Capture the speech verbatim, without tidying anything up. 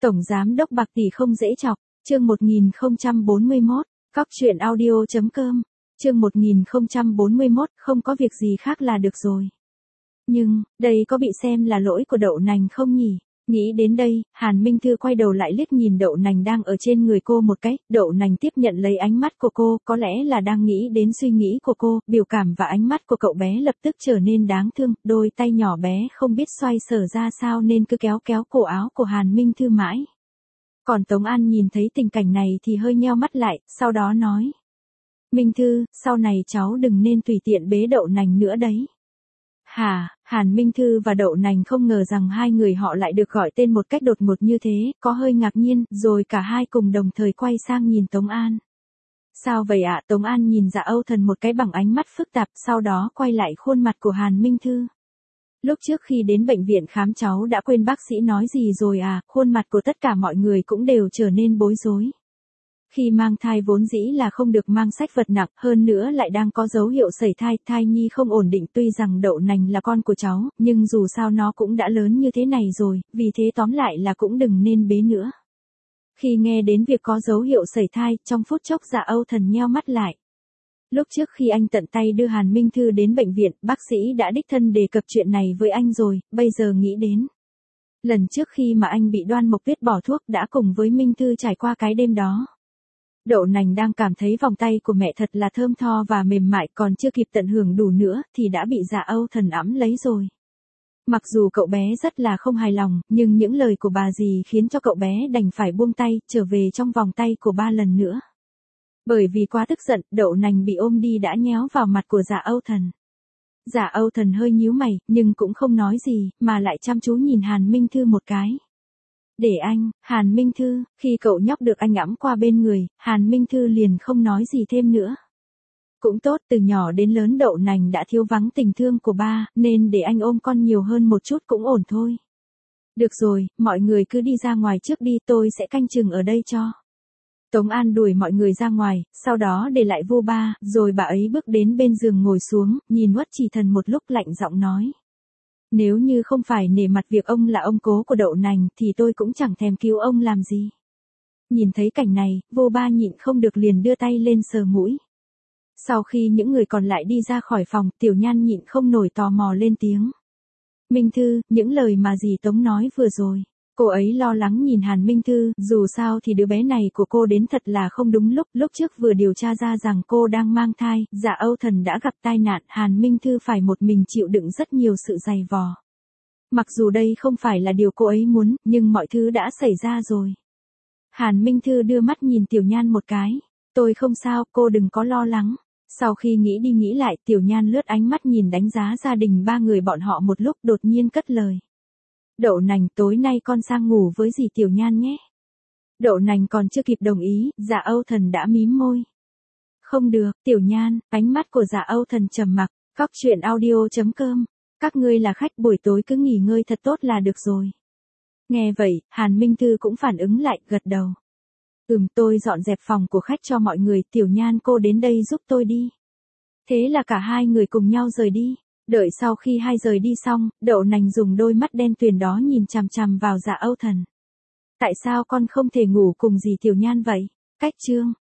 Tổng giám đốc bạc tỷ không dễ chọc, chương một nghìn không trăm bốn mươi mốt, cóc truyện audio chấm com, chương một nghìn không trăm bốn mươi mốt, không có việc gì khác là được rồi. Nhưng, đây có bị xem là lỗi của đậu nành không nhỉ? Nghĩ đến đây, Hàn Minh Thư quay đầu lại liếc nhìn đậu nành đang ở trên người cô một cái, đậu nành tiếp nhận lấy ánh mắt của cô, có lẽ là đang nghĩ đến suy nghĩ của cô, biểu cảm và ánh mắt của cậu bé lập tức trở nên đáng thương, đôi tay nhỏ bé không biết xoay sở ra sao nên cứ kéo kéo cổ áo của Hàn Minh Thư mãi. Còn Tống An nhìn thấy tình cảnh này thì hơi nheo mắt lại, sau đó nói. Minh Thư, sau này cháu đừng nên tùy tiện bế đậu nành nữa đấy. Hả, Hàn Minh Thư và đậu nành không ngờ rằng hai người họ lại được gọi tên một cách đột ngột như thế, có hơi ngạc nhiên, rồi cả hai cùng đồng thời quay sang nhìn Tống An. Sao vậy ạ? Tống An nhìn Dạ Âu Thần một cái bằng ánh mắt phức tạp, sau đó quay lại khuôn mặt của Hàn Minh Thư. Lúc trước khi đến bệnh viện khám cháu đã quên bác sĩ nói gì rồi à? Khuôn mặt của tất cả mọi người cũng đều trở nên bối rối. Khi mang thai vốn dĩ là không được mang sách vật nặng, hơn nữa lại đang có dấu hiệu sẩy thai, thai nhi không ổn định, tuy rằng đậu nành là con của cháu, nhưng dù sao nó cũng đã lớn như thế này rồi, vì thế tóm lại là cũng đừng nên bế nữa. Khi nghe đến việc có dấu hiệu sẩy thai, trong phút chốc Dạ Âu Thần nheo mắt lại. Lúc trước khi anh tận tay đưa Hàn Minh Thư đến bệnh viện, bác sĩ đã đích thân đề cập chuyện này với anh rồi, bây giờ nghĩ đến. Lần trước khi mà anh bị Đoan Mộc Tuyết bỏ thuốc đã cùng với Minh Thư trải qua cái đêm đó. Đậu nành đang cảm thấy vòng tay của mẹ thật là thơm tho và mềm mại, còn chưa kịp tận hưởng đủ nữa thì đã bị Dạ Âu Thần ẵm lấy rồi. Mặc dù cậu bé rất là không hài lòng, nhưng những lời của bà dì khiến cho cậu bé đành phải buông tay, trở về trong vòng tay của ba lần nữa. Bởi vì quá tức giận, đậu nành bị ôm đi đã nhéo vào mặt của Dạ Âu Thần. Dạ Âu Thần hơi nhíu mày, nhưng cũng không nói gì, mà lại chăm chú nhìn Hàn Minh Thư một cái. Để anh, Hàn Minh Thư, khi cậu nhóc được anh ẵm qua bên người, Hàn Minh Thư liền không nói gì thêm nữa. Cũng tốt, từ nhỏ đến lớn đậu nành đã thiếu vắng tình thương của ba, nên để anh ôm con nhiều hơn một chút cũng ổn thôi. Được rồi, mọi người cứ đi ra ngoài trước đi, tôi sẽ canh chừng ở đây cho. Tống An đuổi mọi người ra ngoài, sau đó để lại Vu Ba, rồi bà ấy bước đến bên giường ngồi xuống, nhìn Uất Chỉ Thần một lúc lạnh giọng nói. Nếu như không phải nể mặt việc ông là ông cố của đậu nành thì tôi cũng chẳng thèm cứu ông làm gì. Nhìn thấy cảnh này, Vu Ba nhịn không được liền đưa tay lên sờ mũi. Sau khi những người còn lại đi ra khỏi phòng, Tiểu Nhan nhịn không nổi tò mò lên tiếng. Minh Thư, những lời mà dì Tống nói vừa rồi. Cô ấy lo lắng nhìn Hàn Minh Thư, dù sao thì đứa bé này của cô đến thật là không đúng lúc, lúc trước vừa điều tra ra rằng cô đang mang thai, Dạ Âu Thần đã gặp tai nạn, Hàn Minh Thư phải một mình chịu đựng rất nhiều sự dày vò. Mặc dù đây không phải là điều cô ấy muốn, nhưng mọi thứ đã xảy ra rồi. Hàn Minh Thư đưa mắt nhìn Tiểu Nhan một cái, tôi không sao, cô đừng có lo lắng. Sau khi nghĩ đi nghĩ lại, Tiểu Nhan lướt ánh mắt nhìn đánh giá gia đình ba người bọn họ một lúc, đột nhiên cất lời. Đậu nành, tối nay con sang ngủ với dì Tiểu Nhan nhé. Đậu nành còn chưa kịp đồng ý, Dạ Âu Thần đã mím môi. Không được, Tiểu Nhan, ánh mắt của Dạ Âu Thần trầm mặc, cóc truyện audio chấm com. Các ngươi là khách, buổi tối cứ nghỉ ngơi thật tốt là được rồi. Nghe vậy, Hàn Minh Thư cũng phản ứng lại, gật đầu. Ừm, tôi dọn dẹp phòng của khách cho mọi người, Tiểu Nhan cô đến đây giúp tôi đi. Thế là cả hai người cùng nhau rời đi. Đợi sau khi hai rời đi xong, đậu nành dùng đôi mắt đen tuyền đó nhìn chằm chằm vào Dạ Âu Thần. Tại sao con không thể ngủ cùng dì Tiểu Nhan vậy? Cách chương.